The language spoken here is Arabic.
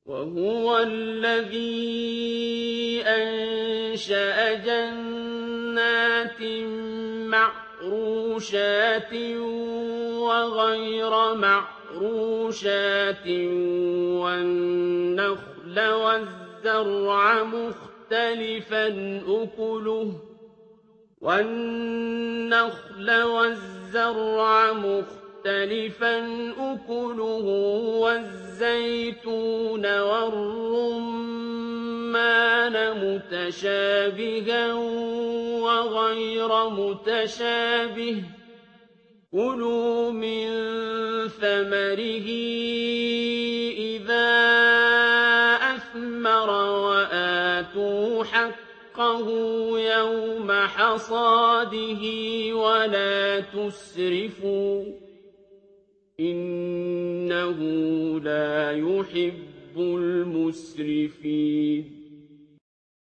وهو الذي أنشأ جنات معروشات وغير معروشات والنخل والزرع مختلفا أكله والزيتون والرمان متشابها وغير متشابه كلوا من ثمره إذا أثمر وآتوا حقه يوم حصاده ولا تسرفوا إنه لا يحب المسرفين